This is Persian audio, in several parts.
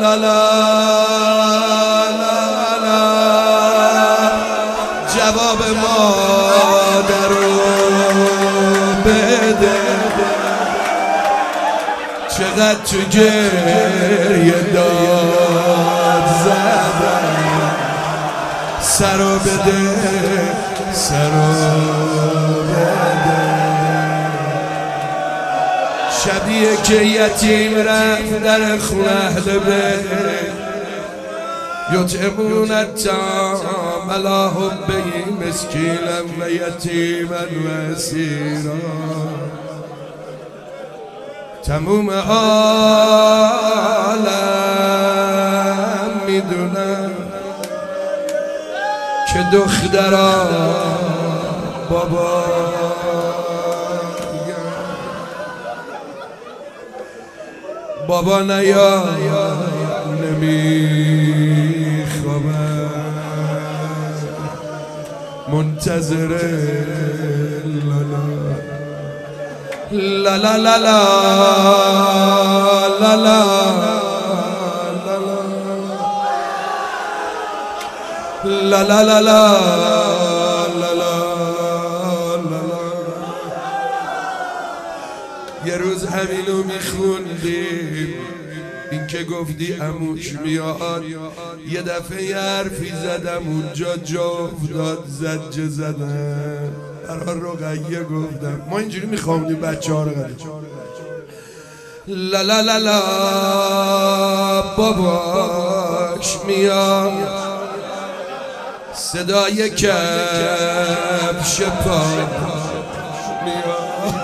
لا لا لا جواب مادرو بده چقدر تو گریه داد زدم سرو بده سرو بده شبیه که یتیم رفت در خونه اهل بیت یطعمون الطعام علی حبه مسکینا و یتیما و اسیرا تموم عالم میدونم که دخترا بابا نیا نمیخوابم منتظر لا لا لا لا لا لا لا لا لا لا یه روز همینو میخوندیم این که گفتی عموش میاد یه دفعه یه حرفی زدم اونجا جا افتاد زجه زدم برای رقیه گفتم ما اینجوری میخوامدیم بچه ها رو قدیم لا لا لا لا باباش میاد صدای کفش پا میاد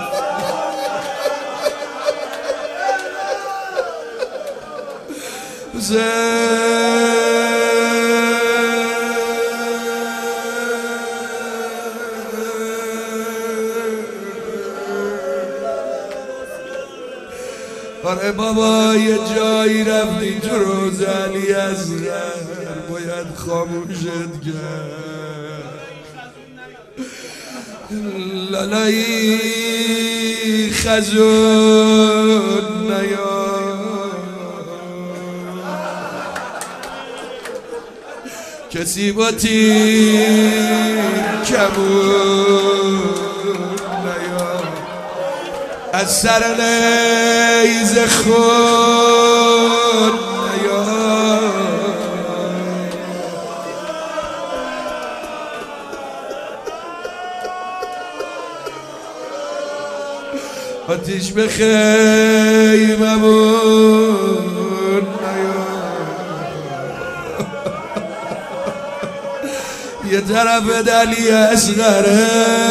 آره بابا یه جایی رفتی تو روز علی اصغر باید خاموشت کرد لالایی خزون نیا کسی با تیر کمون نیا از سر نیز خود نیا آتیش به خیممون نیا یه طرف علی اصغره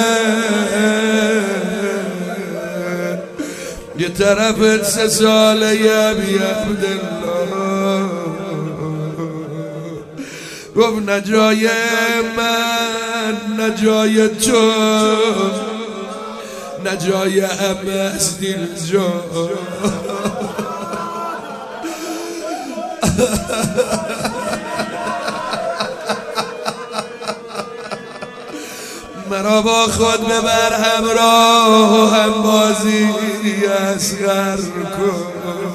یه طرف 3 ساله ابی عبدالله گفت نجای من نجای تو نجای همه است اینجا مرا با خود ببر همراه هم بازی اصغر کن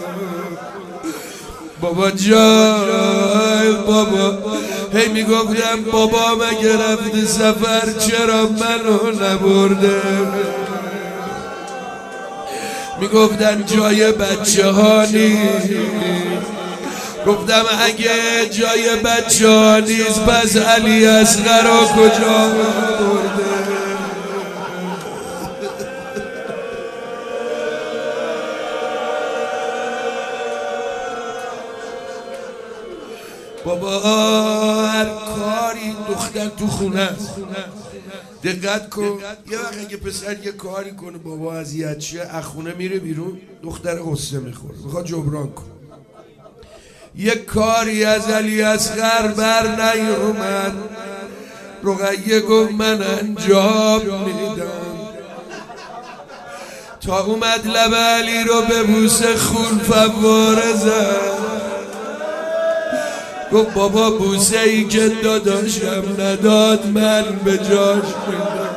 بابا جای بابا هی میگفتم بابا مگه رفت سفر چرا منو نبرده میگفتن جای بچه ها نیست گفتم اگه جای بچه ها نیست پس علی اصغر رو کجا برده بابا هر کاری دختر تو خونه است دقت کن یه وقت اگه پسر یه کاری کنه بابا اذیت شه از خونه میره بیرون دختر غصه میخوره میخواد جبران کن یه کاری از علی اصغر بر نیومد رقیه گفت من انجام میدم تا اومد لب علی رو به بوسه خون فواره زد گفت بابا بوسه ای که داداشم نداد من به جاش میدم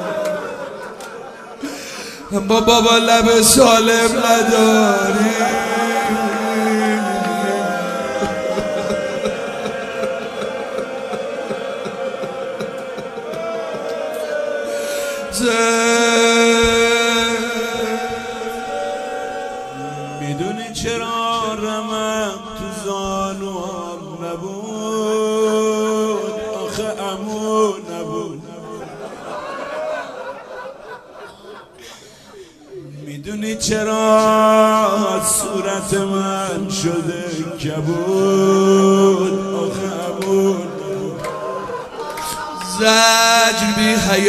اما بابا لب سالم نداری میدونی چرا صورت من شده کبود؟ آخه عمود زجر بی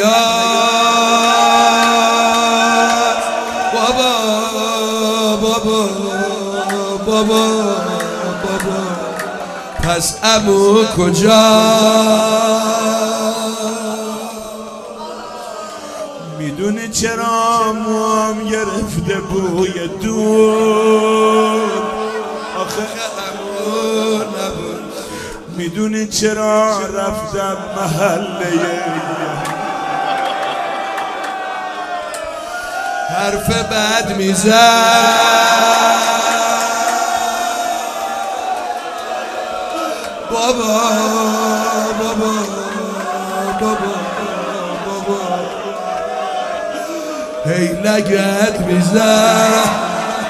حیات بابا بابا بابا بابا پس عمو کجا؟ میدونی چرا موام گرفته بوی دود؟ آخه عمو نبود. میدونی چرا رفتم محله حرف بد میزد بابا بابا بابا بابا هی لگت میزد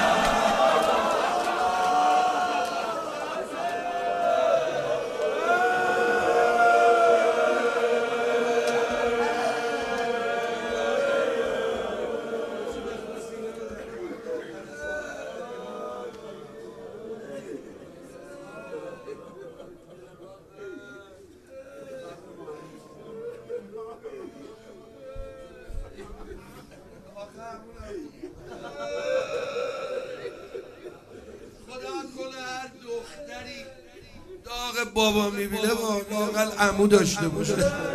داغ بابا میبینه واقعا عمو داشته باشه.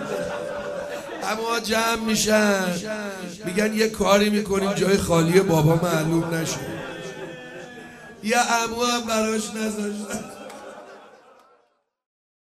اما جمع میشن میگن یه کاری میکنیم جای خالی بابا معلوم نشه. یه عمو هم براش نذاشتن.